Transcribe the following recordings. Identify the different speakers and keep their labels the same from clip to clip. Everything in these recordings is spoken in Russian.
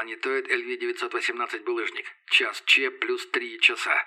Speaker 1: Планетоид LV-918 «Булыжник». Час Ч плюс 3 часа.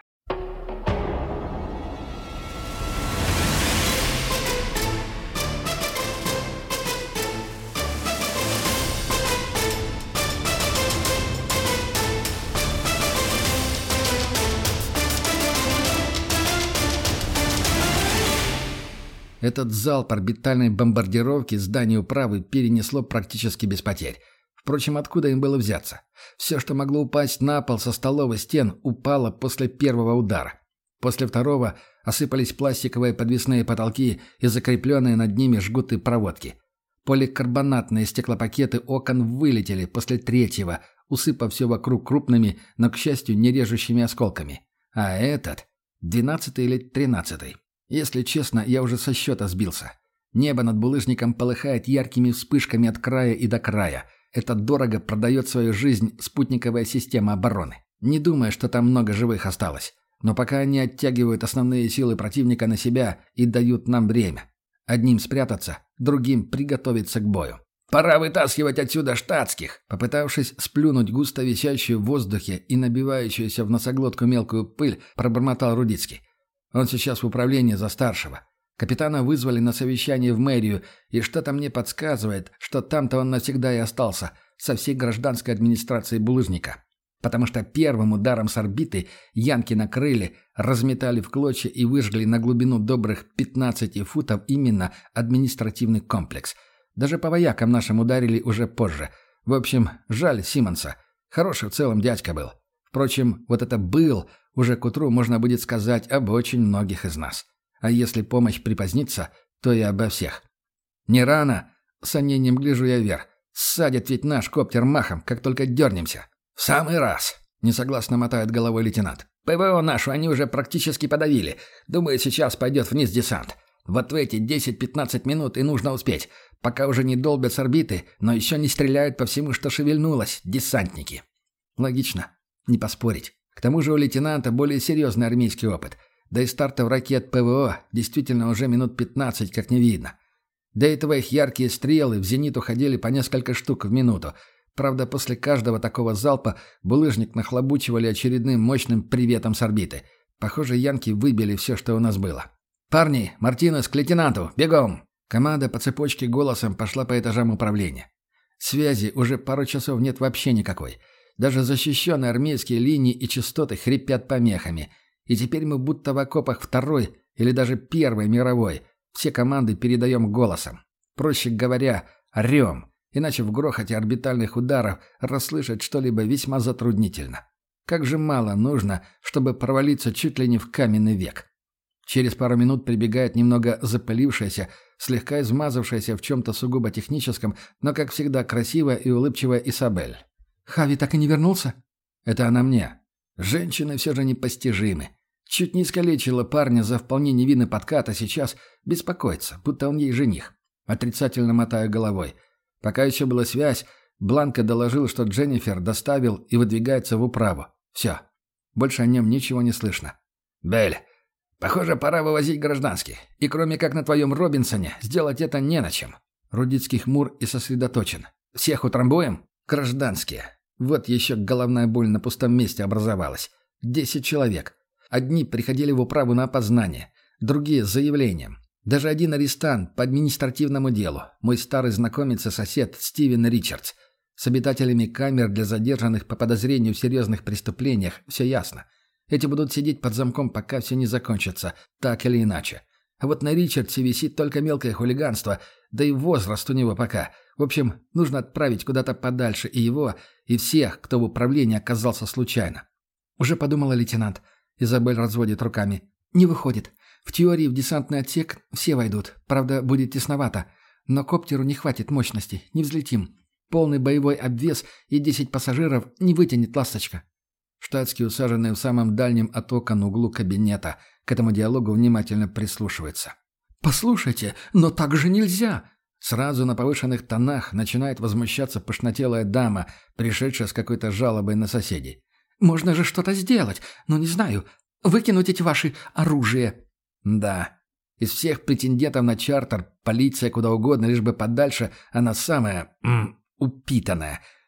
Speaker 2: Этот залп орбитальной бомбардировки здания управы перенесло практически без потерь. Впрочем, откуда им было взяться? Все, что могло упасть на пол со столовых стен, упало после первого удара. После второго осыпались пластиковые подвесные потолки и закрепленные над ними жгуты проводки. Поликарбонатные стеклопакеты окон вылетели после третьего, усыпав все вокруг крупными, но, к счастью, не режущими осколками. А этот — 12-й или 13-й. Если честно, я уже со счета сбился. Небо над булыжником полыхает яркими вспышками от края и до края. Это дорого продает свою жизнь спутниковая система обороны. Не думаю, что там много живых осталось. Но пока они оттягивают основные силы противника на себя и дают нам время. Одним спрятаться, другим приготовиться к бою. «Пора вытаскивать отсюда штатских!» Попытавшись сплюнуть густо висящую в воздухе и набивающуюся в носоглотку мелкую пыль, пробормотал Рудицкий. Он сейчас в управлении за старшего. Капитана вызвали на совещание в мэрию, и что-то мне подсказывает, что там-то он навсегда и остался, со всей гражданской администрацией булыжника. Потому что первым ударом с орбиты янки накрыли, разметали в клочья и выжгли на глубину добрых 15 футов именно административный комплекс. Даже по воякам нашим ударили уже позже. В общем, жаль Симмонса. Хороший в целом дядька был. Впрочем, вот это «был» уже к утру можно будет сказать об очень многих из нас. А если помощь припозднится, то и обо всех. Не рано, с сомнением гляжу я вверх. Ссадит ведь наш коптер махом, как только дернемся. В самый раз, несогласно мотает головой лейтенант. ПВО нашу они уже практически подавили. Думаю, сейчас пойдет вниз десант. Вот в эти 10-15 минут и нужно успеть, пока уже не долбят с орбиты, но еще не стреляют по всему, что шевельнулось, десантники. Логично, не поспорить. К тому же у лейтенанта более серьезный армейский опыт. Да и стартов ракет ПВО действительно уже минут 15 как не видно. До этого их яркие стрелы в зенит уходили по несколько штук в минуту. Правда, после каждого такого залпа булыжник нахлобучивали очередным мощным приветом с орбиты. Похоже, янки выбили все, что у нас было. «Парни, Мартинес к лейтенанту! Бегом!» Команда по цепочке голосом пошла по этажам управления. Связи уже пару часов нет вообще никакой. Даже защищенные армейские линии и частоты хрипят помехами. И теперь мы будто в окопах Второй или даже Первой мировой. Все команды передаем голосом. Проще говоря, орем. Иначе в грохоте орбитальных ударов расслышать что-либо весьма затруднительно. Как же мало нужно, чтобы провалиться чуть ли не в каменный век. Через пару минут прибегает немного запылившаяся, слегка измазавшаяся в чем-то сугубо техническом, но, как всегда, красивая и улыбчивая Исабель. «Хави так и не вернулся?» «Это она мне. Женщины все же непостижимы. Чуть не искалечила парня за вполне невинный подкат, а сейчас беспокоится, будто он ей жених». Отрицательно мотаю головой. Пока еще была связь, Бланко доложил, что Дженнифер доставил и выдвигается в управу. Все. Больше о нем ничего не слышно. «Белль, похоже, пора вывозить гражданских. И кроме как на твоем Робинсоне, сделать это не на чем». Рудицкий хмур и сосредоточен. «Всех утрамбуем?» «Гражданские. Вот еще головная боль на пустом месте образовалась. 10 человек. Одни приходили в управу на опознание, другие с заявлением. Даже один арестант по административному делу, мой старый знакомец и сосед Стивен Ричардс. С обитателями камер для задержанных по подозрению в серьезных преступлениях все ясно. Эти будут сидеть под замком, пока все не закончится, так или иначе. А вот на Ричардсе висит только мелкое хулиганство, да и возраст у него пока. В общем, нужно отправить куда-то подальше и его, и всех, кто в управлении оказался случайно. «Уже подумала, лейтенант». Изабель разводит руками. «Не выходит. В теории в десантный отсек все войдут. Правда, будет тесновато. Но коптеру не хватит мощности. Не взлетим. Полный боевой обвес и 10 пассажиров не вытянет ласточка». Штатский, усаженный в самом дальнем от окон углу кабинета, к этому диалогу внимательно прислушивается. «Послушайте, но так же нельзя!» Сразу на повышенных тонах начинает возмущаться пышнотелая дама, пришедшая с какой-то жалобой на соседей. «Можно же что-то сделать, ну не знаю, выкинуть эти ваши оружия». Да, из всех претендентов на чартер, полиция куда угодно, лишь бы подальше, она самая упитанная.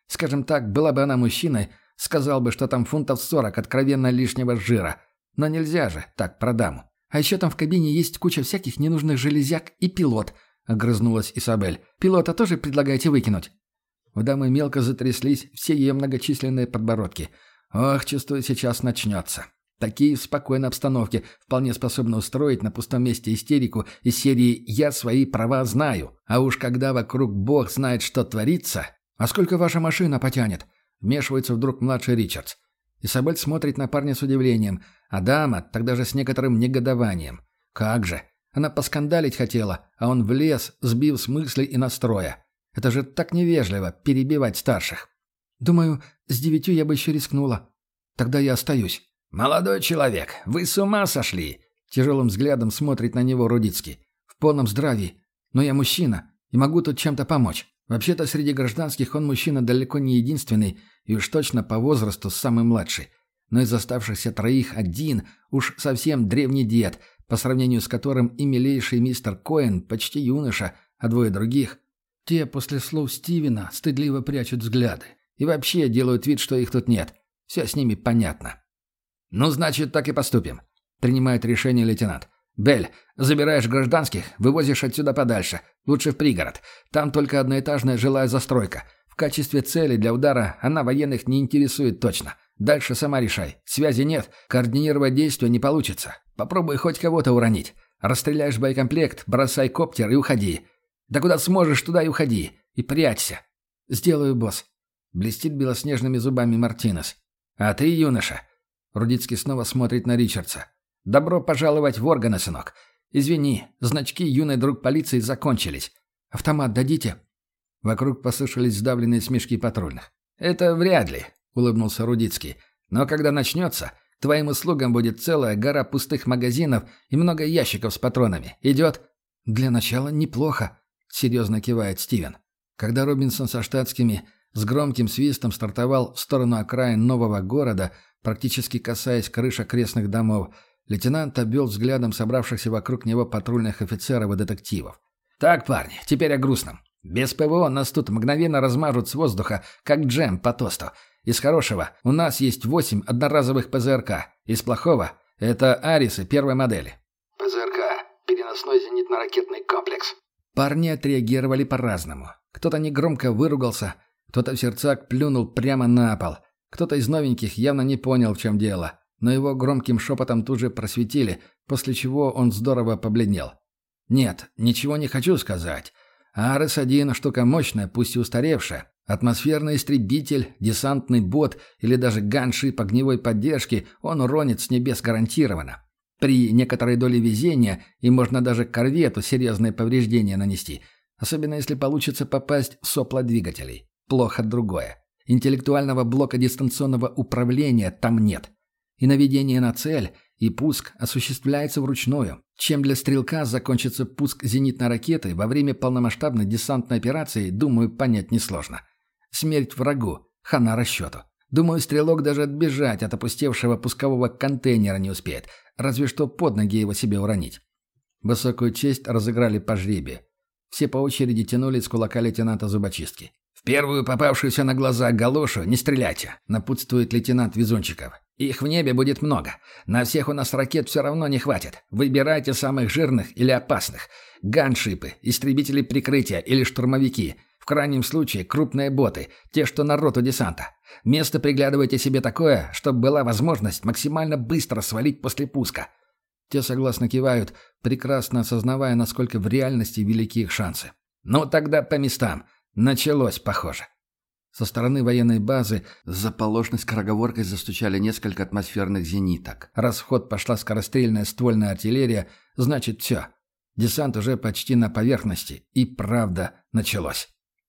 Speaker 2: Скажем так, была бы она мужчиной, сказал бы, что там фунтов 40 откровенно лишнего жира. Но нельзя же так про даму. А еще там в кабине есть куча всяких ненужных железяк и пилот, огрызнулась Изабель. Пилота тоже предлагаете выкинуть? У дамы мелко затряслись все ее многочисленные подбородки. Ох, чувствую, сейчас начнется. Такие в спокойной обстановке вполне способны устроить на пустом месте истерику из серии «Я свои права знаю». А уж когда вокруг бог знает, что творится... «А сколько ваша машина потянет?» Вмешивается вдруг младший Ричардс. Изабель смотрит на парня с удивлением, а дама тогда же с некоторым негодованием. Как же! Она поскандалить хотела, а он влез, сбив с мыслей и настроя. Это же так невежливо — перебивать старших. «Думаю, с 9 я бы еще рискнула. Тогда я остаюсь».
Speaker 1: «Молодой человек, вы с ума сошли?»
Speaker 2: Тяжелым взглядом смотрит на него Рудицкий. «В полном здравии. Но я мужчина и могу тут чем-то помочь. Вообще-то среди гражданских он мужчина далеко не единственный и уж точно по возрасту самый младший. Но из оставшихся 3 один уж совсем древний дед, по сравнению с которым и милейший мистер Коэн почти юноша, а 2 других... Те после слов Стивена стыдливо прячут взгляды. И вообще делают вид, что их тут нет. Все с ними понятно. «Ну, значит, так и поступим», — принимает решение лейтенант. «Белль, забираешь гражданских, вывозишь отсюда подальше, лучше в пригород. Там только одноэтажная жилая застройка. В качестве цели для удара она военных не интересует точно. Дальше сама решай. Связи нет, координировать действия не получится. Попробуй хоть кого-то уронить. Расстреляешь боекомплект, бросай коптер и уходи. Да куда сможешь, туда и уходи. И прячься». «Сделаю, босс», — блестит белоснежными зубами Мартинес. «А ты, юноша...» Рудицкий снова смотрит на Ричардса. «Добро пожаловать в органы, сынок. Извини, значки юный друг полиции закончились. Автомат дадите?» Вокруг послышались сдавленные смешки патрульных. «Это вряд ли», — улыбнулся Рудицкий. «Но когда начнется, к твоим услугам будет целая гора пустых магазинов и много ящиков с патронами. Идет?» «Для начала неплохо», — серьезно кивает Стивен. Когда Робинсон со штатскими с громким свистом стартовал в сторону окраин нового города, практически касаясь крыш окрестных домов, лейтенант обвел взглядом собравшихся вокруг него патрульных офицеров и детективов. «Так, парни, теперь о грустном. Без ПВО нас тут мгновенно размажут с воздуха, как джем по тосту. Из хорошего у нас есть 8 одноразовых ПЗРК. Из плохого — это Арисы первой модели».
Speaker 1: ПЗРК. Переносной зенитно-ракетный комплекс.
Speaker 2: Парни отреагировали по-разному. Кто-то негромко выругался, кто-то в сердцах плюнул прямо на пол. Кто-то из новеньких явно не понял, в чем дело, но его громким шепотом тут же просветили, после чего он здорово побледнел. «Нет, ничего не хочу сказать. Арес-1 штука мощная, пусть и устаревшая. Атмосферный истребитель, десантный бот или даже ганшип огневой поддержки он уронит с небес гарантированно. При некоторой доле везения и можно даже корвету серьезные повреждения нанести, особенно если получится попасть в сопла двигателей. Плохо другое. Интеллектуального блока дистанционного управления там нет. И наведение на цель, и пуск осуществляется вручную. Чем для стрелка закончится пуск зенитной ракеты во время полномасштабной десантной операции, думаю, понять несложно. Смерть врагу, хана расчету. Думаю, стрелок даже отбежать от опустевшего пускового контейнера не успеет, разве что под ноги его себе уронить. Высокую честь разыграли по жребию. Все по очереди тянули с кулака лейтенанта зубочистки. «В первую попавшуюся на глаза галошу не стреляйте», — напутствует лейтенант Везунчиков. «Их в небе будет много. На всех у нас ракет все равно не хватит. Выбирайте самых жирных или опасных. Ганшипы, истребители прикрытия или штурмовики. В крайнем случае крупные боты, те, что на роту десанта. Место приглядывайте себе такое, чтобы была возможность максимально быстро свалить после пуска». Те согласно кивают, прекрасно осознавая, насколько в реальности велики их шансы. «Ну тогда по местам. Началось, похоже». Со стороны военной базы с заполошной скороговоркой застучали несколько атмосферных зениток. Раз в ход пошла скорострельная ствольная артиллерия, значит все. Десант уже почти на поверхности. И правда началось.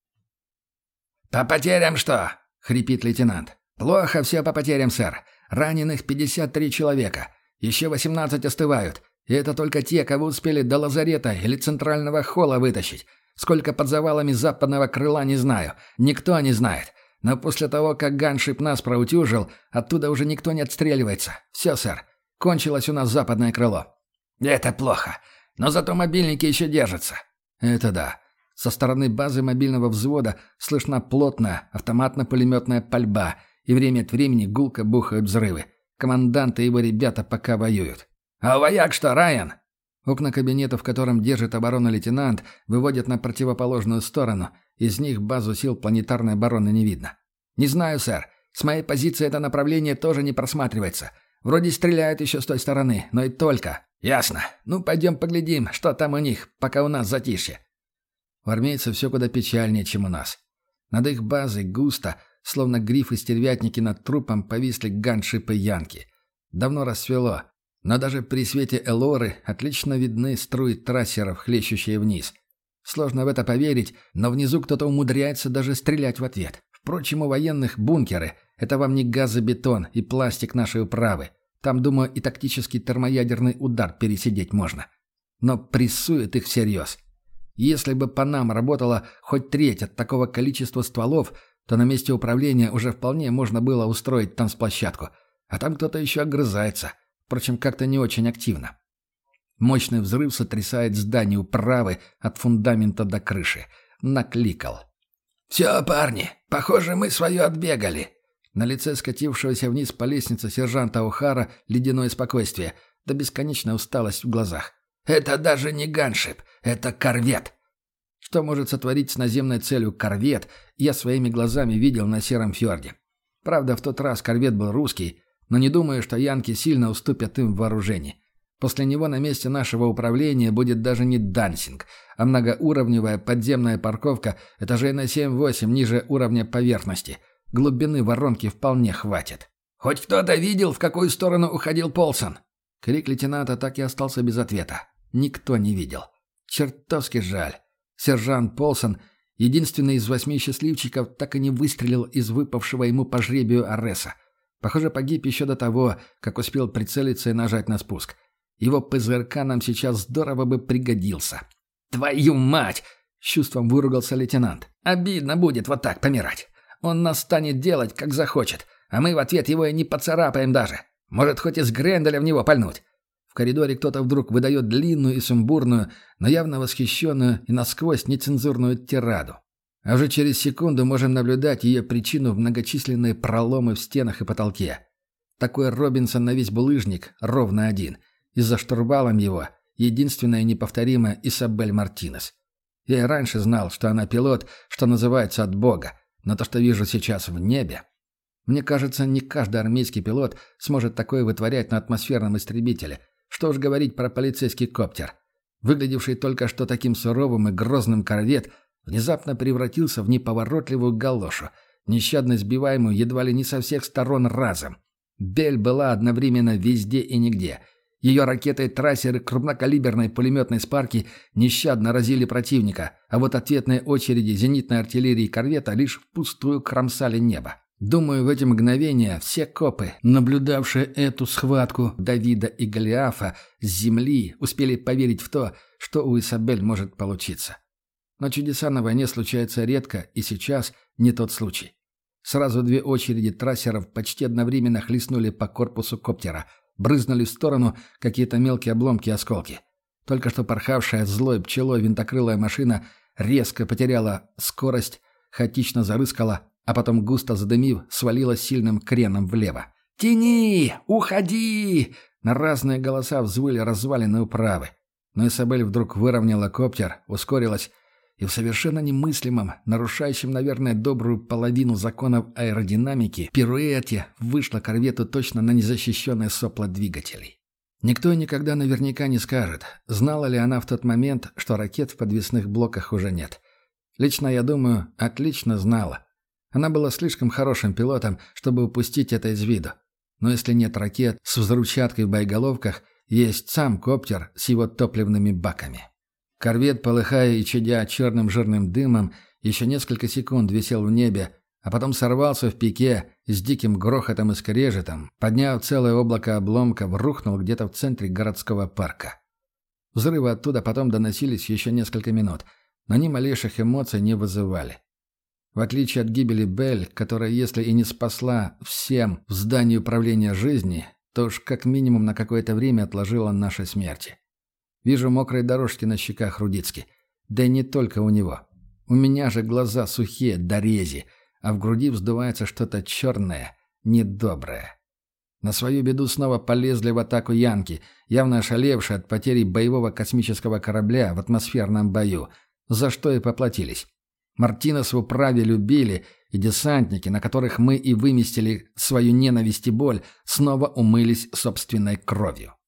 Speaker 2: «По потерям что?» — хрипит лейтенант. «Плохо все по потерям, сэр. Раненых 53 человека. Еще 18 остывают. И это только те, кого успели до лазарета или центрального холла вытащить. Сколько под завалами западного крыла, не знаю. Никто не знает. Но после того, как ганшип нас проутюжил, оттуда уже никто не отстреливается. Все, сэр. Кончилось у нас западное крыло». «Это плохо. Но зато мобильники еще держатся». «Это да. Со стороны базы мобильного взвода слышна плотная автоматно-пулеметная пальба, и время от времени гулко бухают взрывы. Командант и его ребята пока воюют. «А вояк что, Райан?» Окна кабинета, в котором держит оборону лейтенант, выводят на противоположную сторону. Из них базу сил планетарной обороны не видно. «Не знаю, сэр. С моей позиции это направление тоже не просматривается. Вроде стреляют еще с той стороны, но и только». «Ясно. Ну, пойдем поглядим, что там у них, пока у нас затишье». У армейцев все куда печальнее, чем у нас. Над их базой густо, словно грифы-стервятники над трупом, повисли ганшипы янки. Давно рассвело, но даже при свете элоры отлично видны струи трассеров, хлещущие вниз. Сложно в это поверить, но внизу кто-то умудряется даже стрелять в ответ. Впрочем, у военных бункеры – это вам не газобетон и пластик нашей управы. Там, думаю, и тактический термоядерный удар пересидеть можно. Но прессует их всерьез. Если бы по нам работала хоть треть от такого количества стволов, то на месте управления уже вполне можно было устроить танцплощадку. А там кто-то еще огрызается. Впрочем, как-то не очень активно. Мощный взрыв сотрясает здание управы от фундамента до крыши. Накликал. «Все, парни, похоже, мы свое отбегали». На лице скатившегося вниз по лестнице сержанта О'Хара ледяное спокойствие, да бесконечная усталость в глазах. «Это даже не ганшип, это корвет». Что может сотворить с наземной целью корвет, я своими глазами видел на Сером фьорде. Правда, в тот раз корвет был русский, но не думаю, что янки сильно уступят им в вооружении. После него на месте нашего управления будет даже не дансинг, а многоуровневая подземная парковка этажей на 7-8 ниже уровня поверхности. Глубины воронки вполне хватит. «Хоть кто-то видел, в какую сторону уходил Полсон?» Крик лейтенанта так и остался без ответа. Никто не видел. Чертовски жаль. Сержант Полсон, единственный из 8 счастливчиков, так и не выстрелил из выпавшего ему по жребию Арреса. Похоже, погиб еще до того, как успел прицелиться и нажать на спуск. Его ПЗРК нам сейчас здорово бы пригодился. «Твою мать!» — с чувством выругался лейтенант. «Обидно будет вот так помирать. Он нас станет делать, как захочет, а мы в ответ его и не поцарапаем даже. Может, хоть из Гренделя в него пальнуть». В коридоре кто-то вдруг выдает длинную и сумбурную, но явно восхищенную и насквозь нецензурную тираду. А уже через секунду можем наблюдать ее причину в многочисленные проломы в стенах и потолке. Такой Робинсон на весь булыжник ровно один. И за штурвалом его единственная неповторимая Исабель Мартинес. Я и раньше знал, что она пилот, что называется, от Бога. Но то, что вижу сейчас в небе... Мне кажется, не каждый армейский пилот сможет такое вытворять на атмосферном истребителе. Что уж говорить про полицейский коптер. Выглядевший только что таким суровым и грозным корвет внезапно превратился в неповоротливую галошу, нещадно сбиваемую едва ли не со всех сторон разом. Бель была одновременно везде и нигде. Ее ракеты и трассеры крупнокалиберной пулеметной спарки нещадно разили противника, а вот ответные очереди зенитной артиллерии корвета лишь впустую кромсали небо. Думаю, в эти мгновения все копы, наблюдавшие эту схватку Давида и Голиафа с земли, успели поверить в то, что у Исабель может получиться. Но чудеса на войне случаются редко, и сейчас не тот случай. Сразу 2 очереди трассеров почти одновременно хлестнули по корпусу коптера, брызнули в сторону какие-то мелкие обломки и осколки. Только что порхавшая злой пчелой винтокрылая машина резко потеряла скорость, хаотично зарыскала, а потом, густо задымив, свалилась сильным креном влево. «Тяни! Уходи!» На разные голоса взвыли развалины управы. Но Исабель вдруг выровняла коптер, ускорилась, и в совершенно немыслимом, нарушающем, наверное, добрую половину законов аэродинамики, пируэте вышла корвету точно на незащищенное сопло двигателей. Никто никогда наверняка не скажет, знала ли она в тот момент, что ракет в подвесных блоках уже нет. Лично, я думаю, отлично знала. Она была слишком хорошим пилотом, чтобы упустить это из виду. Но если нет ракет с взрывчаткой в боеголовках, есть сам коптер с его топливными баками. Корвет, полыхая и чадя черным жирным дымом, еще несколько секунд висел в небе, а потом сорвался в пике с диким грохотом и скрежетом, подняв целое облако обломков, рухнул где-то в центре городского парка. Взрывы оттуда потом доносились еще несколько минут, но ни малейших эмоций не вызывали. В отличие от гибели Белль, которая, если и не спасла всем в здании управления жизни, то уж как минимум на какое-то время отложила наши смерти. Вижу мокрые дорожки на щеках Рудицки. Да и не только у него. У меня же глаза сухие до рези, а в груди вздувается что-то черное, недоброе. На свою беду снова полезли в атаку янки, явно ошалевшие от потери боевого космического корабля в атмосферном бою, за что и поплатились. Мартинес в управе любили, и десантники, на которых мы и выместили свою ненависть и боль, снова умылись собственной кровью.